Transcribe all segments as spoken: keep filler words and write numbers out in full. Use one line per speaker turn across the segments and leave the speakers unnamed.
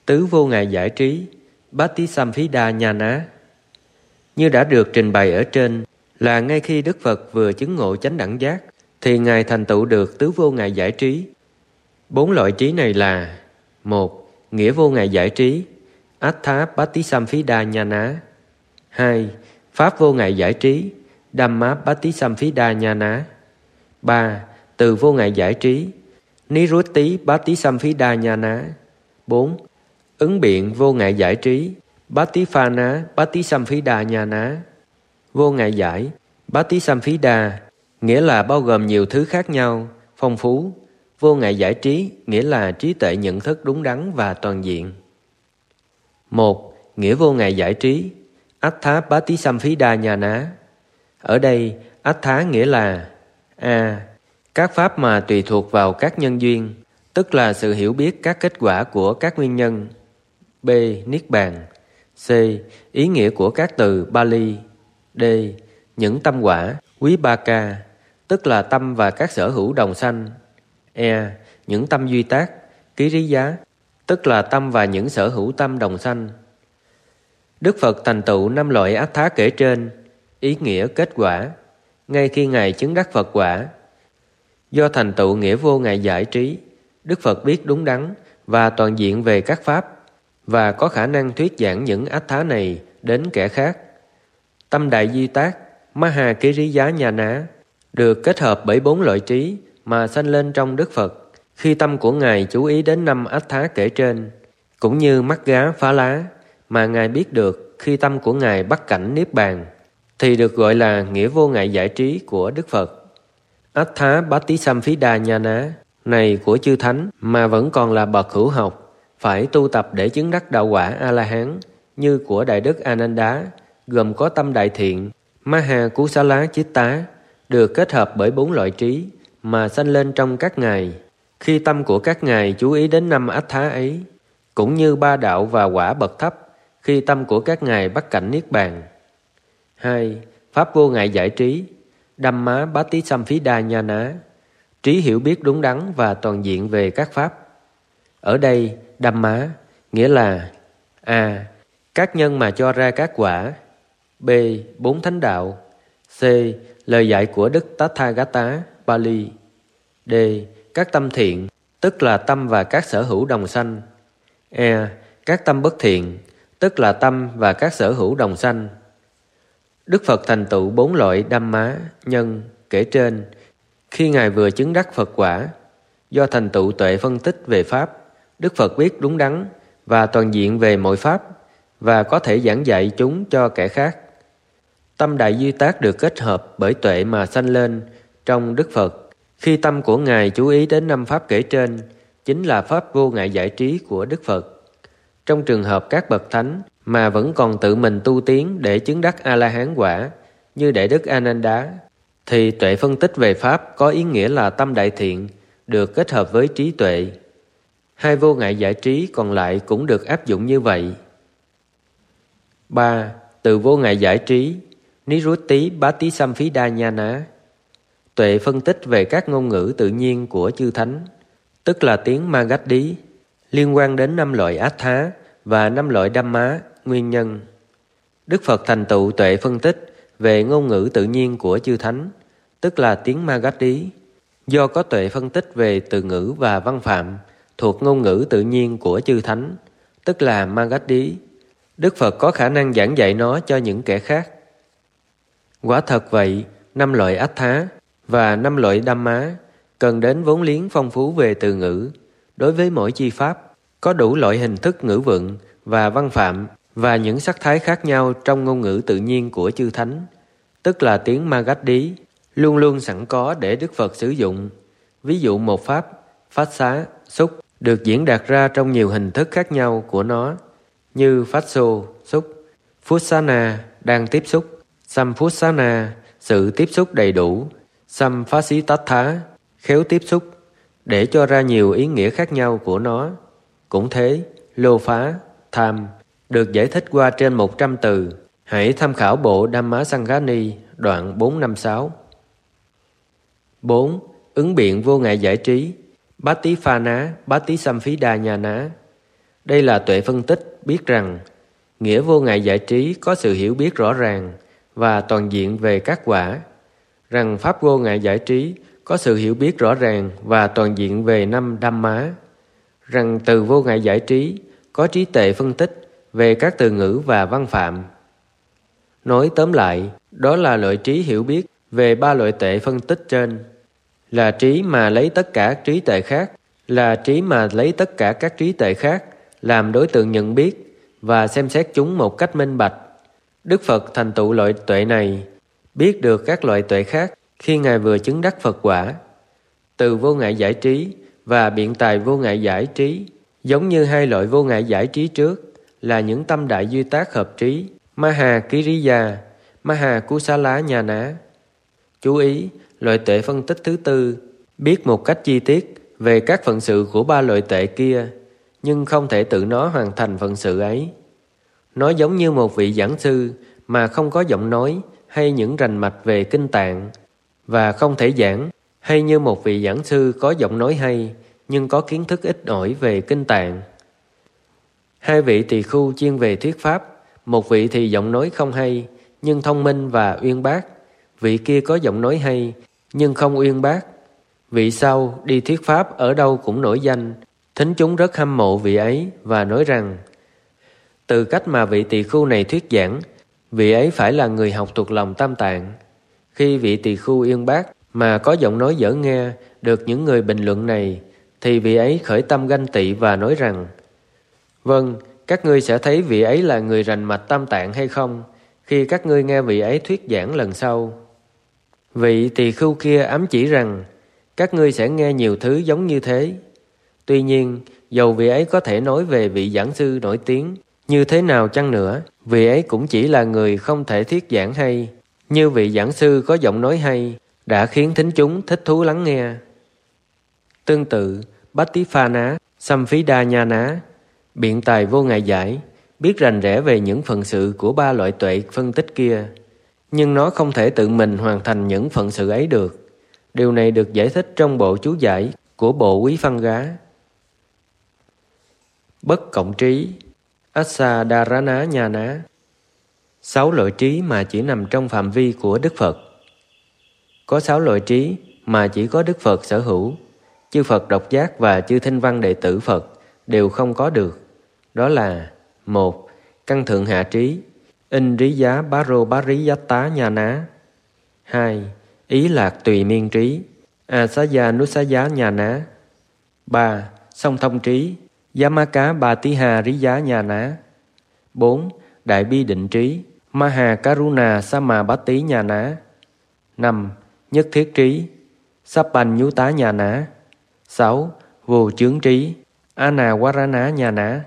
Tứ vô ngại giải trí, Bhattisamphida Nhana. Như đã được trình bày ở trên, là ngay khi Đức Phật vừa chứng ngộ chánh đẳng giác, thì Ngài thành tựu được tứ vô ngại giải trí. Bốn loại trí này là: một. Nghĩa vô ngại giải trí, Attha Bhattisamphida Nhana. Hai. Pháp vô ngại giải trí, Dhamma Bhattisamphida Nhana. Ba. Từ vô ngại giải trí, Nirutti Bhattisamphida Nhana. Bốn. Ứng biện vô ngại giải trí, Bhattiphana Bhattisamphida Nhana. Vô ngại giải, Bhattisamphida, nghĩa là bao gồm nhiều thứ khác nhau, phong phú. Vô ngại giải trí, nghĩa là trí tuệ nhận thức đúng đắn và toàn diện. Một. Nghĩa vô ngại giải trí, Attha Bhattisamphida Nhana. Ở đây, Attha nghĩa là A. Các pháp mà tùy thuộc vào các nhân duyên, tức là sự hiểu biết các kết quả của các nguyên nhân. B. Niết bàn. C. Ý nghĩa của các từ Bali. D. Những tâm quả Vipaka, tức là tâm và các sở hữu đồng sanh. E. Những tâm duy tác Kiriya, tức là tâm và những sở hữu tâm đồng sanh. Đức Phật thành tựu năm loại ác thá kể trên, ý nghĩa kết quả, ngay khi Ngài chứng đắc Phật quả. Do thành tựu nghĩa vô ngại giải trí, Đức Phật biết đúng đắn và toàn diện về các pháp, và có khả năng thuyết giảng những ác thá này đến kẻ khác. Tâm đại duy tác Maha Kiriya Nhana được kết hợp bởi bốn loại trí mà sanh lên trong Đức Phật khi tâm của Ngài chú ý đến năm ác thá kể trên, cũng như mắt gá phá lá mà Ngài biết được khi tâm của Ngài bắt cảnh Niết Bàn, thì được gọi là nghĩa vô ngại giải trí của Đức Phật. Attha Bhattisamphida Nhana này của chư Thánh mà vẫn còn là bậc hữu học, phải tu tập để chứng đắc đạo quả A-la-hán như của Đại Đức Ananda, gồm có tâm đại thiện Maha Kusala Chitta, được kết hợp bởi bốn loại trí mà sanh lên trong các ngài khi tâm của các ngài chú ý đến năm ách thá ấy, cũng như ba đạo và quả bậc thấp khi tâm của các ngài bắt cảnh Niết Bàn. Hai. Pháp vô ngại giải trí Dhamma Bhattisamphida Nhana, trí hiểu biết đúng đắn và toàn diện về các pháp. Ở đây, Dhamma nghĩa là A. Các nhân mà cho ra các quả. B. Bốn thánh đạo. C. Lời dạy của Đức Tathagata Bali. D. Các tâm thiện, tức là tâm và các sở hữu đồng sanh. E. Các tâm bất thiện, tức là tâm và các sở hữu đồng sanh. Đức Phật thành tựu bốn loại Dhamma nhân kể trên khi Ngài vừa chứng đắc Phật quả. Do thành tựu tuệ phân tích về pháp, Đức Phật biết đúng đắn và toàn diện về mọi pháp và có thể giảng dạy chúng cho kẻ khác. Tâm đại duy tác được kết hợp bởi tuệ mà sanh lên trong Đức Phật khi tâm của Ngài chú ý đến năm pháp kể trên, chính là pháp vô ngại giải trí của Đức Phật. Trong trường hợp các bậc thánh mà vẫn còn tự mình tu tiến để chứng đắc A-la-hán quả như Đại Đức Ananda, thì tuệ phân tích về pháp có ý nghĩa là tâm đại thiện được kết hợp với trí tuệ. Hai vô ngại giải trí còn lại cũng được áp dụng như vậy. Ba. Từ vô ngại giải trí Nirutti Bhattisamphida Nhana, tuệ phân tích về các ngôn ngữ tự nhiên của chư Thánh, tức là tiếng Magadhi, liên quan đến năm loại ác thá và năm loại Dhamma nguyên nhân. Đức Phật thành tựu tuệ phân tích về ngôn ngữ tự nhiên của chư Thánh, tức là tiếng Magadhi. Do có tuệ phân tích về từ ngữ và văn phạm thuộc ngôn ngữ tự nhiên của chư Thánh, tức là Magadhi, Đức Phật có khả năng giảng dạy nó cho những kẻ khác. Quả thật vậy, năm loại ách thá và năm loại Dhamma cần đến vốn liếng phong phú về từ ngữ. Đối với mỗi chi pháp, có đủ loại hình thức ngữ vựng và văn phạm và những sắc thái khác nhau trong ngôn ngữ tự nhiên của chư Thánh, tức là tiếng Magadhi, luôn luôn sẵn có để Đức Phật sử dụng. Ví dụ một pháp, phát xá, xúc, được diễn đạt ra trong nhiều hình thức khác nhau của nó, như phát xô, xúc, phusana, đang tiếp xúc, samphusana, sự tiếp xúc đầy đủ, samphasitatthá, khéo tiếp xúc, để cho ra nhiều ý nghĩa khác nhau của nó. Cũng thế, lô phá, tham, được giải thích qua trên một trăm từ. Hãy tham khảo bộ Dhammasaṅghani đoạn bốn năm sáu. Bốn. Ứng biện vô ngại giải trí Bhattiphana Bhattisamphida Nhana, Đây là tuệ phân tích biết rằng nghĩa vô ngại giải trí có sự hiểu biết rõ ràng và toàn diện về các quả, rằng pháp vô ngại giải trí có sự hiểu biết rõ ràng và toàn diện về năm Dhamma, rằng từ vô ngại giải trí có trí tuệ phân tích về các từ ngữ và văn phạm. Nói tóm lại, đó là loại trí hiểu biết về ba loại tuệ phân tích trên, là trí mà lấy tất cả trí tuệ khác, là trí mà lấy tất cả các trí tuệ khác làm đối tượng nhận biết và xem xét chúng một cách minh bạch. Đức Phật thành tựu loại tuệ này, biết được các loại tuệ khác khi Ngài vừa chứng đắc Phật quả. Từ vô ngại giải trí và biện tài vô ngại giải trí, giống như hai loại vô ngại giải trí trước, là những tâm đại duy tác hợp trí, Maha Kiriya, Maha Kusala Nhana. Chú ý, loại tuệ phân tích thứ tư, biết một cách chi tiết về các phận sự của ba loại tuệ kia, nhưng không thể tự nó hoàn thành phận sự ấy. Nó giống như một vị giảng sư mà không có giọng nói hay những rành mạch về kinh tạng, và không thể giảng, hay như một vị giảng sư có giọng nói hay nhưng có kiến thức ít ỏi về kinh tạng. Hai vị tỳ khưu chuyên về thuyết pháp, một vị thì giọng nói không hay nhưng thông minh và uyên bác, vị kia có giọng nói hay nhưng không uyên bác. Vị sau đi thuyết pháp ở đâu cũng nổi danh, thính chúng rất hâm mộ vị ấy và nói rằng từ cách mà vị tỳ khưu này thuyết giảng, vị ấy phải là người học thuộc lòng Tam Tạng. Khi vị tỳ khưu uyên bác mà có giọng nói dở nghe được những người bình luận này, thì vị ấy khởi tâm ganh tị và nói rằng: vâng, các ngươi sẽ thấy vị ấy là người rành mạch Tam Tạng hay không khi các ngươi nghe vị ấy thuyết giảng lần sau. Vị tỳ khưu kia ám chỉ rằng các ngươi sẽ nghe nhiều thứ giống như thế. Tuy nhiên, dầu vị ấy có thể nói về vị giảng sư nổi tiếng như thế nào chăng nữa, vị ấy cũng chỉ là người không thể thuyết giảng hay, như vị giảng sư có giọng nói hay đã khiến thính chúng thích thú lắng nghe. Tương tự, Bhattiphana Samphidanyana, biện tài vô ngại giải, biết rành rẽ về những phận sự của ba loại tuệ phân tích kia, nhưng nó không thể tự mình hoàn thành những phận sự ấy được. Điều này được giải thích trong bộ chú giải của bộ Quý Văn Gá. Bất cộng trí, Asadharana Nhana, sáu loại trí mà chỉ nằm trong phạm vi của Đức Phật. Có sáu loại trí mà chỉ có Đức Phật sở hữu, chư Phật độc giác và chư Thinh Văn đệ tử Phật đều không có được. Đó là: một. Căn thượng hạ trí, Indriya Baro Bariyatta Nhana. Hai. Ý lạc tùy miên trí, Asaya Nusaya Nhana. Ba. Song thông trí, Yamaka Batiha Riya Nhana. Bốn. Đại bi định trí, Maha Karuna Samabhati Nhana. Năm. Nhất thiết trí, Sappanyuta Nhana. Sáu. Vô chướng trí, Anawarana Nhana.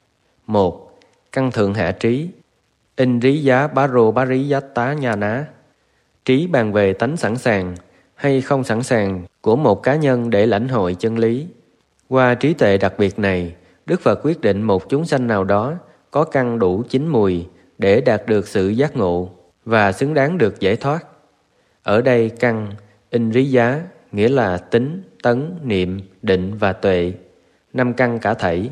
Một. Căn thượng hạ trí, Indriya Baro Bariyatta Nhana. Trí bàn về tánh sẵn sàng hay không sẵn sàng của một cá nhân để lãnh hội chân lý. Qua trí tuệ đặc biệt này, Đức Phật quyết định một chúng sanh nào đó có căn đủ chín mùi để đạt được sự giác ngộ và xứng đáng được giải thoát. Ở đây căn, Indriya nghĩa là tính, tấn, niệm, định và tuệ, năm căn cả thảy.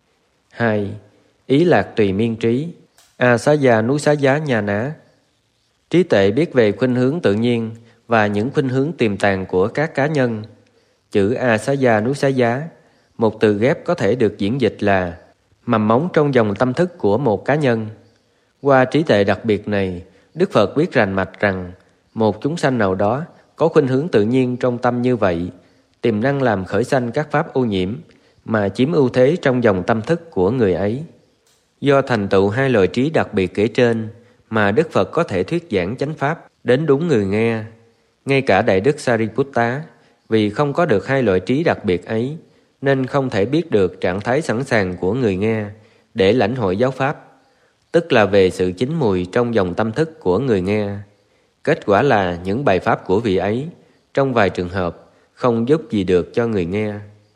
Hai. Ý lạc tùy miên trí, Asaya Nusaya Nhana. Trí tuệ biết về khuynh hướng tự nhiên và những khuynh hướng tiềm tàng của các cá nhân. Chữ Asaya Nusaya, một từ ghép có thể được diễn dịch là mầm móng trong dòng tâm thức của một cá nhân. Qua trí tuệ đặc biệt này, Đức Phật biết rành mạch rằng một chúng sanh nào đó có khuynh hướng tự nhiên trong tâm như vậy, tiềm năng làm khởi sanh các pháp ô nhiễm mà chiếm ưu thế trong dòng tâm thức của người ấy. Do thành tựu hai loại trí đặc biệt kể trên mà Đức Phật có thể thuyết giảng chánh pháp đến đúng người nghe. Ngay cả Đại Đức Sariputta, vì không có được hai loại trí đặc biệt ấy, nên không thể biết được trạng thái sẵn sàng của người nghe để lãnh hội giáo pháp, tức là về sự chín mùi trong dòng tâm thức của người nghe. Kết quả là những bài pháp của vị ấy, trong vài trường hợp, không giúp gì được cho người nghe.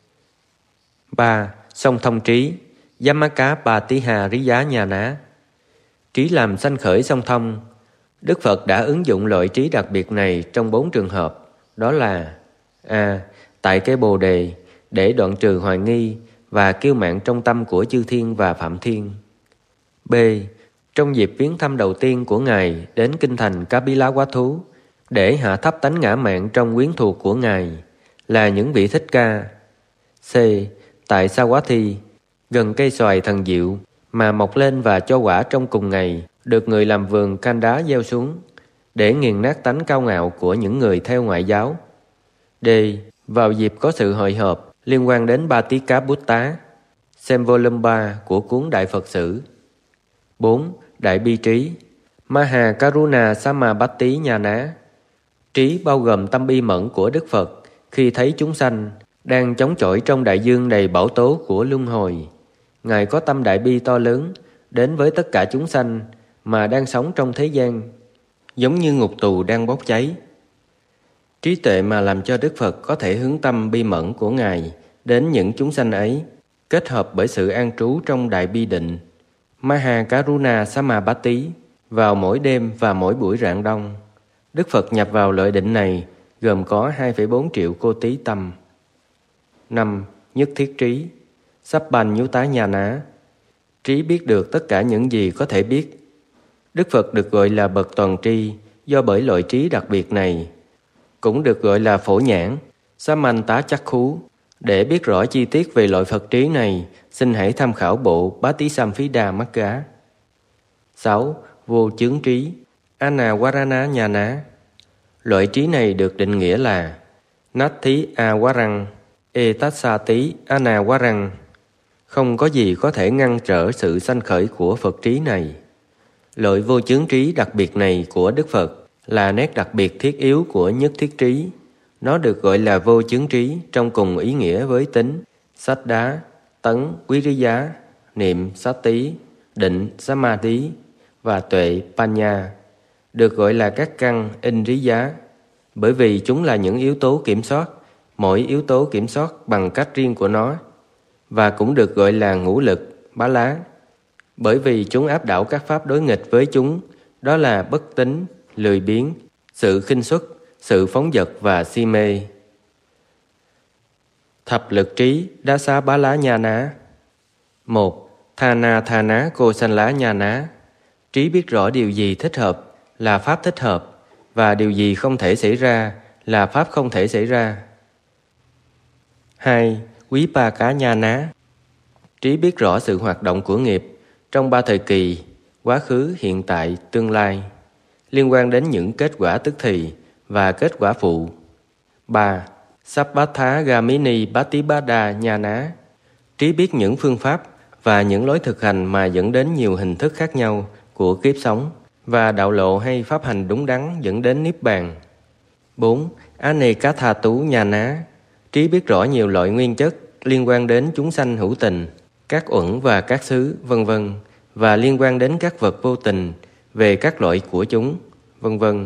Ba. Song thông trí, Yamaka Patiha Riya Nhana. Trí làm sanh khởi song thông. Đức Phật đã ứng dụng loại trí đặc biệt này trong bốn trường hợp, đó là: A. Tại cây bồ đề, để đoạn trừ hoài nghi và kiêu mạn trong tâm của chư thiên và phạm thiên. B. Trong dịp viếng thăm đầu tiên của Ngài đến kinh thành Kapilavatthu để hạ thấp tánh ngã mạn trong quyến thuộc của Ngài là những vị thích ca. C. Tại Savatthi, gần cây xoài thần diệu mà mọc lên và cho quả trong cùng ngày, được người làm vườn Kanda gieo xuống để nghiền nát tánh cao ngạo của những người theo ngoại giáo. D. Vào dịp có sự hội họp liên quan đến Batika Butta, xem volume ba của cuốn Đại Phật Sử. bốn. Đại bi trí Maha Karuna Samabhatti Nhana. Trí bao gồm tâm bi mẫn của Đức Phật khi thấy chúng sanh đang chống chọi trong đại dương đầy bão tố của luân hồi. Ngài có tâm đại bi to lớn đến với tất cả chúng sanh mà đang sống trong thế gian, giống như ngục tù đang bốc cháy. Trí tuệ mà làm cho Đức Phật có thể hướng tâm bi mẫn của Ngài đến những chúng sanh ấy, kết hợp bởi sự an trú trong đại bi định Maha Karuna Samabhatti vào mỗi đêm và mỗi buổi rạng đông. Đức Phật nhập vào lợi định này gồm có hai phẩy bốn triệu cô tí tâm. năm. Nhất thiết trí Sabbanyuta Nhana. Trí biết được tất cả những gì có thể biết. Đức Phật được gọi là bậc toàn tri do bởi loại trí đặc biệt này, cũng được gọi là phổ nhãn Samanta Chakku. Để biết rõ chi tiết về loại Phật trí này, xin hãy tham khảo bộ Bhattisamphida Magga. sáu. Vô chướng trí Anawarana Nhana. Loại trí này được định nghĩa là Natti Awarang Etassati Anawarang. Không có gì có thể ngăn trở sự sanh khởi của Phật trí này. Loại vô chướng trí đặc biệt này của Đức Phật là nét đặc biệt thiết yếu của nhất thiết trí. Nó được gọi là vô chướng trí trong cùng ý nghĩa với tính sách đá, tấn, quý rí giá, niệm, sát tí, định, samadhi và tuệ, panya, được gọi là các căn indriya, bởi vì chúng là những yếu tố kiểm soát, mỗi yếu tố kiểm soát bằng cách riêng của nó, và cũng được gọi là ngũ lực, bá lá, bởi vì chúng áp đảo các pháp đối nghịch với chúng, đó là bất tín, lười biếng, sự khinh suất, sự phóng dật và si mê. Thập lực trí Dasa Bá Lá Nha Ná. một. Thana Thana Cô Sanh Lá Nha Ná. Trí biết rõ điều gì thích hợp là pháp thích hợp, và điều gì không thể xảy ra là pháp không thể xảy ra. hai. Quý Pa Cá Nha Ná. Trí biết rõ sự hoạt động của nghiệp trong ba thời kỳ, quá khứ, hiện tại, tương lai, liên quan đến những kết quả tức thì và kết quả phụ. ba. Sappatha Gamini Bhattipada Nha Ná. Trí biết những phương pháp và những lối thực hành mà dẫn đến nhiều hình thức khác nhau của kiếp sống, và đạo lộ hay pháp hành đúng đắn dẫn đến Niết Bàn. bốn. Anekatha Tú Nha Ná. Trí biết rõ nhiều loại nguyên chất liên quan đến chúng sanh hữu tình, các uẩn và các xứ, vân vân, và liên quan đến các vật vô tình, về các loại của chúng, vân vân.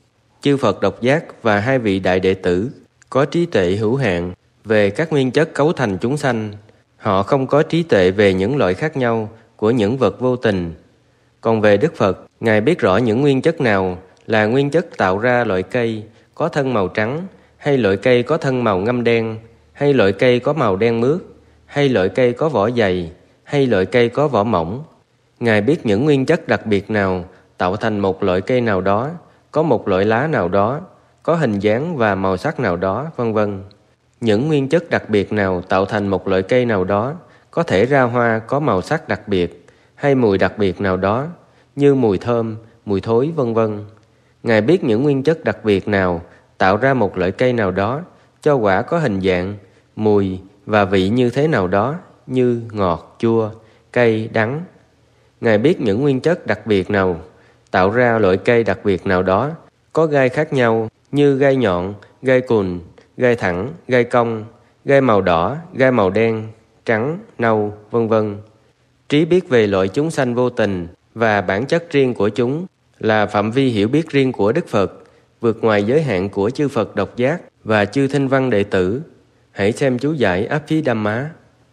Chư Phật độc giác và hai vị đại đệ tử có trí tuệ hữu hạn về các nguyên chất cấu thành chúng sanh. Họ không có trí tuệ về những loại khác nhau của những vật vô tình. Còn về Đức Phật, Ngài biết rõ những nguyên chất nào là nguyên chất tạo ra loại cây có thân màu trắng, hay loại cây có thân màu ngâm đen, hay loại cây có màu đen mướt, hay loại cây có vỏ dày, hay loại cây có vỏ mỏng. Ngài biết những nguyên chất đặc biệt nào tạo thành một loại cây nào đó, có một loại lá nào đó, có hình dáng và màu sắc nào đó, vân vân. Những nguyên chất đặc biệt nào tạo thành một loại cây nào đó, có thể ra hoa có màu sắc đặc biệt, hay mùi đặc biệt nào đó, như mùi thơm, mùi thối, vân vân. Ngài biết những nguyên chất đặc biệt nào tạo ra một loại cây nào đó, cho quả có hình dạng, mùi và vị như thế nào đó, như ngọt, chua, cay, đắng. Ngài biết những nguyên chất đặc biệt nào tạo ra loại cây đặc biệt nào đó, có gai khác nhau, như gai nhọn, gai cùn, gai thẳng, gai cong, gai màu đỏ, gai màu đen, trắng, nâu, vân vân. Trí biết về loại chúng sanh vô tình và bản chất riêng của chúng là phạm vi hiểu biết riêng của Đức Phật, vượt ngoài giới hạn của chư Phật độc giác và chư Thanh Văn đệ tử. Hãy xem chú giải Abhidhamma.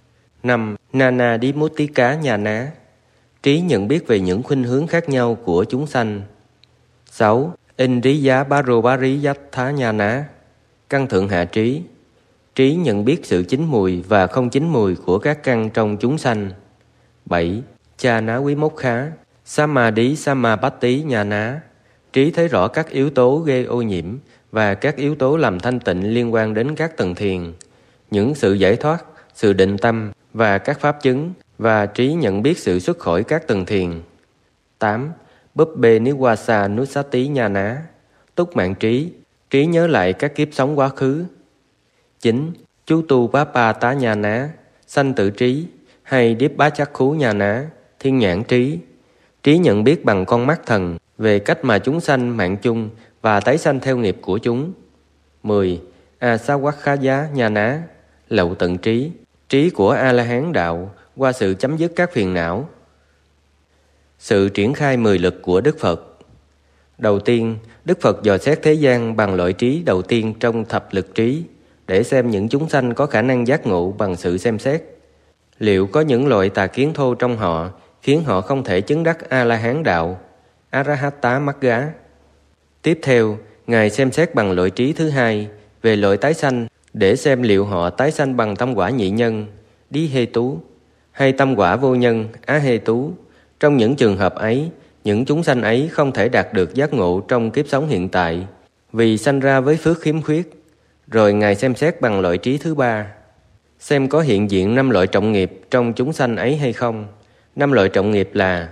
năm. Nana Dimuttika Nha Ná. Trí nhận biết về những khuynh hướng khác nhau của chúng sanh. sáu. Indriya Barobariyattha Nha Ná. Căn thượng hạ trí. Trí nhận biết sự chín mùi và không chín mùi của các căn trong chúng sanh. bảy. Cha ná quý mốc khá, Samadhi Samapatti nhà ná. Trí thấy rõ các yếu tố gây ô nhiễm và các yếu tố làm thanh tịnh liên quan đến các tầng thiền, những sự giải thoát, sự định tâm và các pháp chứng, và trí nhận biết sự xuất khỏi các tầng thiền. tám. Bubbe Niwasa Nusati nhà ná. Túc mạng trí, trí nhớ lại các kiếp sống quá khứ. chín. Chú tu Papa tá nhà ná, sanh tử trí, hay Điếp bá chắc khú nhà ná, thiên nhãn trí. Trí nhận biết bằng con mắt thần về cách mà chúng sanh mạng chung và tái sanh theo nghiệp của chúng. mười. Asawakhaya nhà ná, lậu tận trí, trí của A-la-hán đạo qua sự chấm dứt các phiền não. Sự triển khai mười lực của Đức Phật. Đầu tiên, Đức Phật dò xét thế gian bằng loại trí đầu tiên trong thập lực trí, để xem những chúng sanh có khả năng giác ngộ bằng sự xem xét. Liệu có những loại tà kiến thô trong họ khiến họ không thể chứng đắc A-la-hán đạo, Arahata Magga? Tiếp theo, Ngài xem xét bằng loại trí thứ hai về loại tái sanh, để xem liệu họ tái sanh bằng tâm quả nhị nhân, Đi Hê Tú, hay tâm quả vô nhân, Á Hê Tú. Trong những trường hợp ấy, những chúng sanh ấy không thể đạt được giác ngộ trong kiếp sống hiện tại, vì sanh ra với phước khiếm khuyết. Rồi Ngài xem xét bằng loại trí thứ ba, xem có hiện diện năm loại trọng nghiệp trong chúng sanh ấy hay không. Năm loại trọng nghiệp là: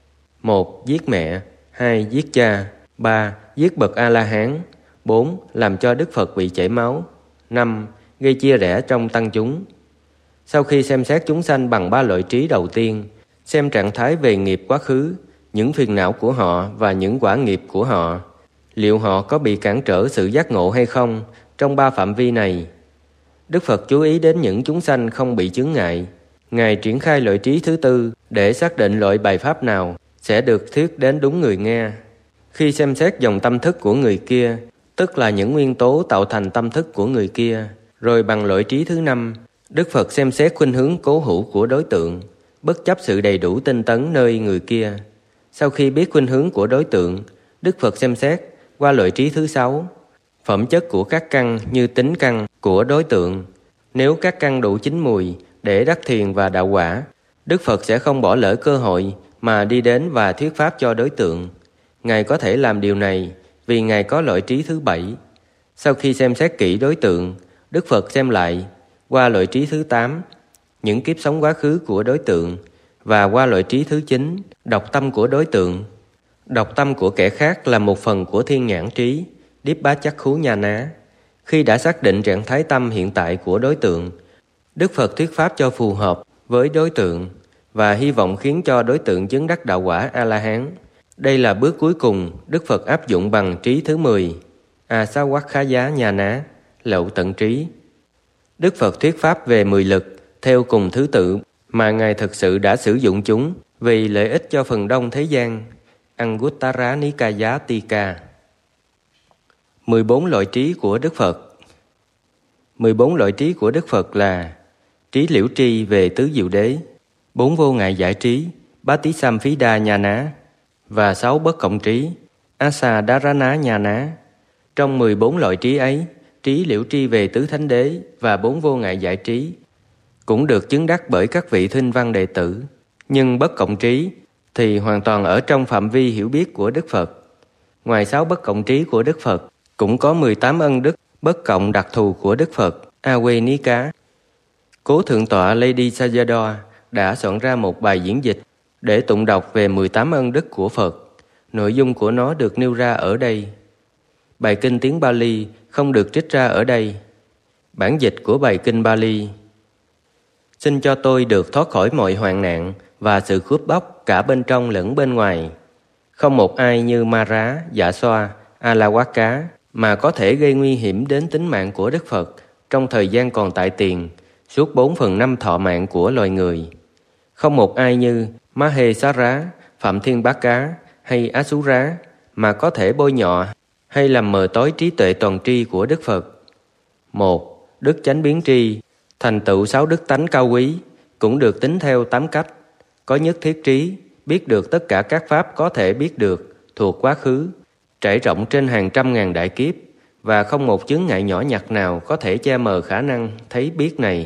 một. Giết mẹ. Hai. Giết cha. Ba. Giết bậc A-la-hán. Bốn. Làm cho Đức Phật bị chảy máu. Năm. Gây chia rẽ trong tăng chúng. Sau khi xem xét chúng sanh bằng ba loại trí đầu tiên, xem trạng thái về nghiệp quá khứ, những phiền não của họ và những quả nghiệp của họ, liệu họ có bị cản trở sự giác ngộ hay không trong ba phạm vi này. Đức Phật chú ý đến những chúng sanh không bị chướng ngại. Ngài triển khai loại trí thứ tư để xác định loại bài pháp nào sẽ được thuyết đến đúng người nghe. Khi xem xét dòng tâm thức của người kia, tức là những nguyên tố tạo thành tâm thức của người kia, rồi bằng loại trí thứ năm, Đức Phật xem xét khuynh hướng cố hữu của đối tượng, bất chấp sự đầy đủ tinh tấn nơi người kia. Sau khi biết khuynh hướng của đối tượng, Đức Phật xem xét qua loại trí thứ sáu, phẩm chất của các căn như tính căn của đối tượng. Nếu các căn đủ chín mùi để đắc thiền và đạo quả, Đức Phật sẽ không bỏ lỡ cơ hội mà đi đến và thuyết pháp cho đối tượng. Ngài có thể làm điều này vì Ngài có loại trí thứ bảy. Sau khi xem xét kỹ đối tượng, Đức Phật xem lại qua loại trí thứ tám, những kiếp sống quá khứ của đối tượng, và qua loại trí thứ chín, đọc tâm của đối tượng. Đọc tâm của kẻ khác là một phần của thiên nhãn trí, Điếp bá chắc khú nha ná. Khi đã xác định trạng thái tâm hiện tại của đối tượng, Đức Phật thuyết pháp cho phù hợp với đối tượng và hy vọng khiến cho đối tượng chứng đắc đạo quả A-la-hán. Đây là bước cuối cùng Đức Phật áp dụng bằng trí thứ mười, Asawakhaya nhà ná, lậu tận trí. Đức Phật thuyết pháp về mười lực theo cùng thứ tự mà Ngài thực sự đã sử dụng chúng vì lợi ích cho phần đông thế gian. Anguttara Nikaya Tika. mười bốn loại trí của Đức Phật. mười bốn loại trí của Đức Phật là: trí liễu tri về tứ diệu đế, bốn vô ngại giải trí, Bhattisamphida nhà ná, và sáu bất cộng trí, Asadharana nhà ná. Trong mười bốn loại trí ấy, trí liễu tri về tứ thánh đế và bốn vô ngại giải trí cũng được chứng đắc bởi các vị thinh văn đệ tử, nhưng bất cộng trí thì hoàn toàn ở trong phạm vi hiểu biết của Đức Phật. Ngoài sáu bất cộng trí của Đức Phật, cũng có mười tám ân đức bất cộng đặc thù của Đức Phật, Awenika. Cố Thượng tọa Lady Sayadaw đã soạn ra một bài diễn dịch để tụng đọc về mười tám ân đức của Phật. Nội dung của nó được nêu ra ở đây. Bài kinh tiếng Bali không được trích ra ở đây. Bản dịch của bài kinh Bali: xin cho tôi được thoát khỏi mọi hoạn nạn và sự cướp bóc cả bên trong lẫn bên ngoài. Không một ai như Mara, Dạ Xoa, Alawaka mà có thể gây nguy hiểm đến tính mạng của Đức Phật trong thời gian còn tại tiền, suốt bốn phần năm thọ mạng của loài người. Không một ai như Mahesara, Phạm Thiên Bát Cá hay Asura mà có thể bôi nhọ hay làm mờ tối trí tuệ toàn tri của Đức Phật. Một, đức chánh biến tri, thành tựu sáu đức tánh cao quý, cũng được tính theo tám cách. Có nhất thiết trí, biết được tất cả các pháp có thể biết được, thuộc quá khứ, trải rộng trên hàng trăm ngàn đại kiếp, và không một chướng ngại nhỏ nhặt nào có thể che mờ khả năng thấy biết này.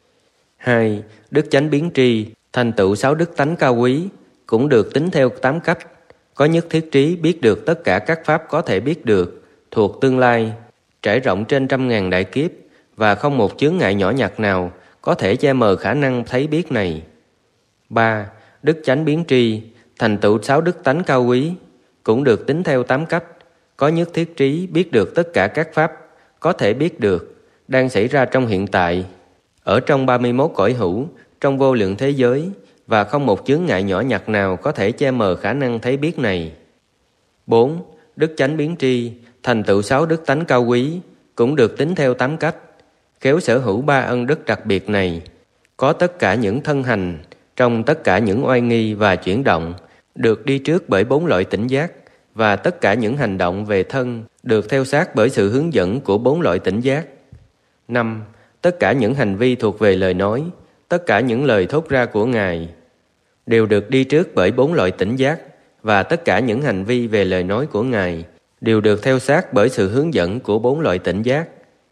Hai, đức chánh biến tri, thành tựu sáu đức tánh cao quý, cũng được tính theo tám cách, có nhất thiết trí biết được tất cả các pháp có thể biết được, thuộc tương lai, trải rộng trên trăm ngàn đại kiếp, và không một chướng ngại nhỏ nhặt nào có thể che mờ khả năng thấy biết này. Ba, đức chánh biến tri, thành tựu sáu đức tánh cao quý, cũng được tính theo tám cách, có nhất thiết trí biết được tất cả các pháp có thể biết được, đang xảy ra trong hiện tại, ở trong ba mươi mốt cõi hữu, trong vô lượng thế giới, và không một chướng ngại nhỏ nhặt nào có thể che mờ khả năng thấy biết này. Bốn, đức chánh biến tri, thành tựu sáu đức tánh cao quý, cũng được tính theo tám cách, khéo sở hữu ba ân đức đặc biệt này, có tất cả những thân hành, trong tất cả những oai nghi và chuyển động, được đi trước bởi bốn loại tỉnh giác, và tất cả những hành động về thân được theo sát bởi sự hướng dẫn của bốn loại tỉnh giác. Năm, tất cả những hành vi thuộc về lời nói, tất cả những lời thốt ra của Ngài đều được đi trước bởi bốn loại tỉnh giác, và tất cả những hành vi về lời nói của Ngài đều được theo sát bởi sự hướng dẫn của bốn loại tỉnh giác.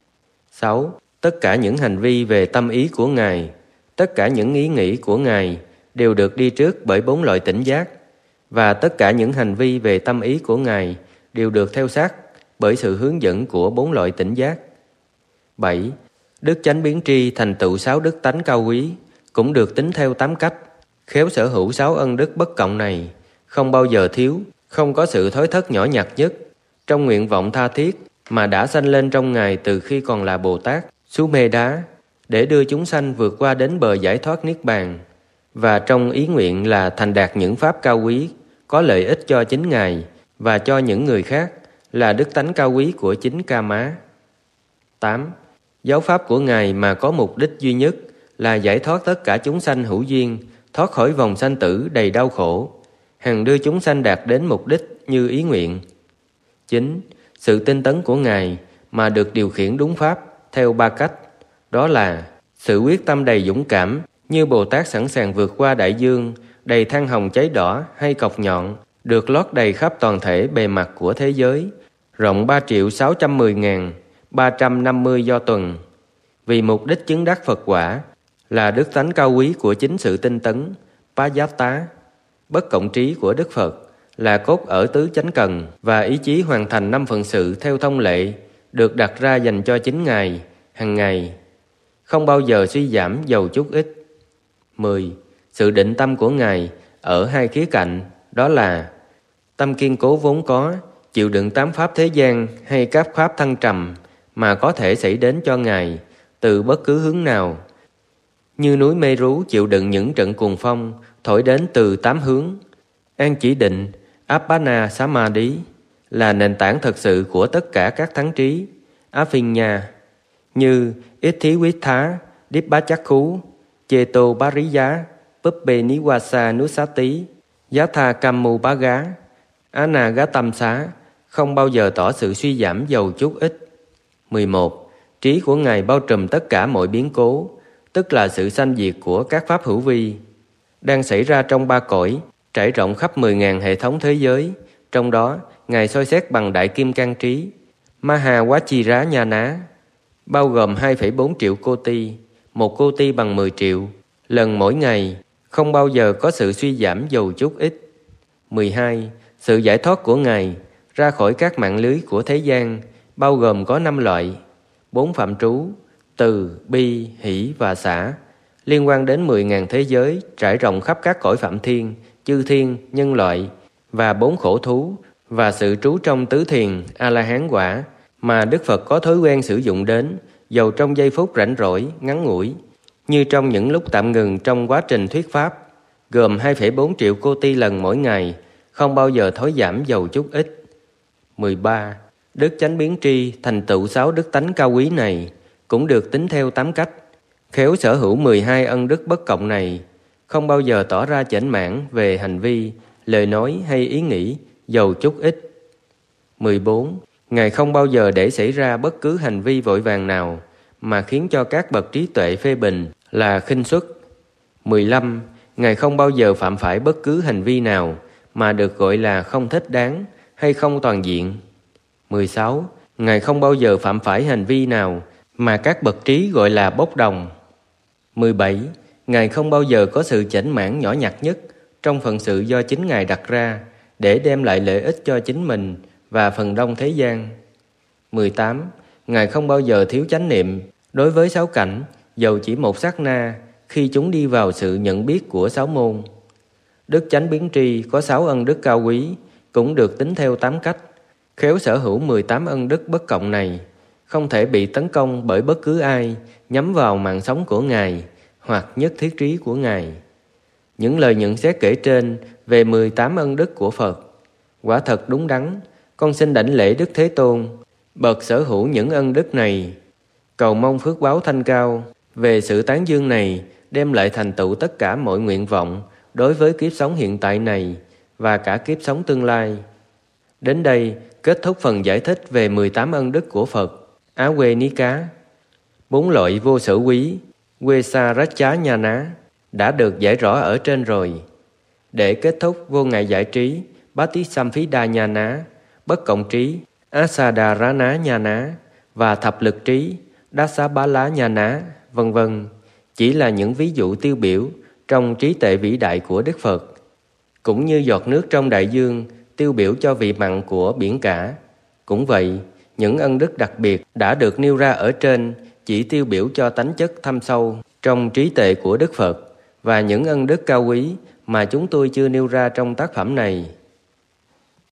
Sáu, tất cả những hành vi về tâm ý của Ngài, tất cả những ý nghĩ của Ngài đều được đi trước bởi bốn loại tỉnh giác, và tất cả những hành vi về tâm ý của Ngài đều được theo sát bởi sự hướng dẫn của bốn loại tỉnh giác. Bảy, đức chánh biến tri, thành tựu sáu đức tánh cao quý, cũng được tính theo tám cách, khéo sở hữu sáu ân đức bất cộng này, không bao giờ thiếu, không có sự thối thất nhỏ nhặt nhất, trong nguyện vọng tha thiết mà đã sanh lên trong Ngài từ khi còn là Bồ Tát xuống mê đá, để đưa chúng sanh vượt qua đến bờ giải thoát niết bàn, và trong ý nguyện là thành đạt những pháp cao quý, có lợi ích cho chính Ngài và cho những người khác, là đức tánh cao quý của chính Ca Má. Tám, giáo pháp của Ngài mà có mục đích duy nhất là giải thoát tất cả chúng sanh hữu duyên, thoát khỏi vòng sanh tử đầy đau khổ, hằng đưa chúng sanh đạt đến mục đích như ý nguyện. Chín, sự tinh tấn của Ngài mà được điều khiển đúng pháp theo ba cách, đó là sự quyết tâm đầy dũng cảm, như Bồ Tát sẵn sàng vượt qua đại dương đầy than hồng cháy đỏ hay cọc nhọn, được lót đầy khắp toàn thể bề mặt của thế giới, rộng ba triệu sáu trăm mười ngàn ba trăm năm mươi do tuần, vì mục đích chứng đắc Phật quả, là đức tánh cao quý của chính sự tinh tấn, Pá Giáp Tá, bất cộng trí của Đức Phật, là cốt ở tứ chánh cần, và ý chí hoàn thành năm phận sự theo thông lệ được đặt ra dành cho chính Ngài hàng ngày, không bao giờ suy giảm dầu chút ít. Mười, sự định tâm của Ngài ở hai khía cạnh, đó là tâm kiên cố vốn có, chịu đựng tám pháp thế gian hay các pháp thăng trầm mà có thể xảy đến cho Ngài từ bất cứ hướng nào, như núi Mê-rú chịu đựng những trận cuồng phong thổi đến từ tám hướng. An chỉ định, Appana Samadhi, là nền tảng thật sự của tất cả các thắng trí, Aphinya, như Iththi-vittha, Dibbachakkhú, Cheto-pariya, Puppe-niwasa-nusati, Yatha-kammu-bhaga, Anagatamsa, không bao giờ tỏ sự suy giảm dầu chút ít. Mười một. Trí của Ngài bao trùm tất cả mọi biến cố, tức là sự sanh diệt của các pháp hữu vi, đang xảy ra trong ba cõi, trải rộng khắp mười ngàn hệ thống thế giới. Trong đó, Ngài soi xét bằng đại kim cang trí, Mahawachira Nhana, bao gồm hai phẩy bốn triệu cô ti, một cô ti bằng mười triệu, lần mỗi ngày, không bao giờ có sự suy giảm dầu chút ít. Mười hai. Sự giải thoát của Ngài ra khỏi các mạng lưới của thế gian, bao gồm có năm loại, bốn phạm trú, từ, bi, hỷ và xả, liên quan đến mười ngàn thế giới, trải rộng khắp các cõi phạm thiên, chư thiên, nhân loại, và bốn khổ thú, và sự trú trong tứ thiền, A-la-hán quả, mà Đức Phật có thói quen sử dụng đến, dầu trong giây phút rảnh rỗi, ngắn ngủi, như trong những lúc tạm ngừng trong quá trình thuyết pháp, gồm hai phẩy bốn triệu cô ti lần mỗi ngày, không bao giờ thối giảm dầu chút ít. Mười ba. Đức chánh biến tri, thành tựu sáu đức tánh cao quý này, cũng được tính theo tám cách, khéo sở hữu mười hai ân đức bất cộng này, không bao giờ tỏ ra chểnh mãn về hành vi, lời nói hay ý nghĩ, dầu chút ít. Mười bốn. Ngài không bao giờ để xảy ra bất cứ hành vi vội vàng nào mà khiến cho các bậc trí tuệ phê bình là khinh suất. Mười lăm. Ngài không bao giờ phạm phải bất cứ hành vi nào mà được gọi là không thích đáng hay không toàn diện. Mười sáu. Ngài không bao giờ phạm phải hành vi nào mà các bậc trí gọi là bốc đồng. mười bảy. Ngài không bao giờ có sự chểnh mảng nhỏ nhặt nhất trong phận sự do chính Ngài đặt ra để đem lại lợi ích cho chính mình và phần đông thế gian. mười tám. Ngài không bao giờ thiếu chánh niệm đối với sáu cảnh, dầu chỉ một sát na, khi chúng đi vào sự nhận biết của sáu môn. Đức chánh biến tri có sáu ân đức cao quý, cũng được tính theo tám cách. Khéo sở hữu mười tám ân đức bất cộng này, không thể bị tấn công bởi bất cứ ai nhắm vào mạng sống của Ngài hoặc nhất thiết trí của Ngài. Những lời nhận xét kể trên về mười tám ân đức của Phật quả thật đúng đắn. Con xin đảnh lễ Đức Thế Tôn, bậc sở hữu những ân đức này, cầu mong phước báo thanh cao về sự tán dương này đem lại thành tựu tất cả mọi nguyện vọng đối với kiếp sống hiện tại này và cả kiếp sống tương lai. Đến đây kết thúc phần giải thích về mười tám ân đức của Phật Á Quê Ní Cá. Bốn loại vô sở quý Quê Sa Rách Chá Nha Ná đã được giải rõ ở trên rồi. Để kết thúc vô ngại giải trí Bati Samphida Nha Ná, bất cộng trí Asada Rá Ná Nha Ná và thập lực trí Dasa Bá Lá Nha Ná, vân vân chỉ là những ví dụ tiêu biểu trong trí tuệ vĩ đại của Đức Phật, cũng như giọt nước trong đại dương tiêu biểu cho vị mặn của biển cả. Cũng vậy, những ân đức đặc biệt đã được nêu ra ở trên chỉ tiêu biểu cho tánh chất thâm sâu trong trí tuệ của Đức Phật và những ân đức cao quý mà chúng tôi chưa nêu ra trong tác phẩm này.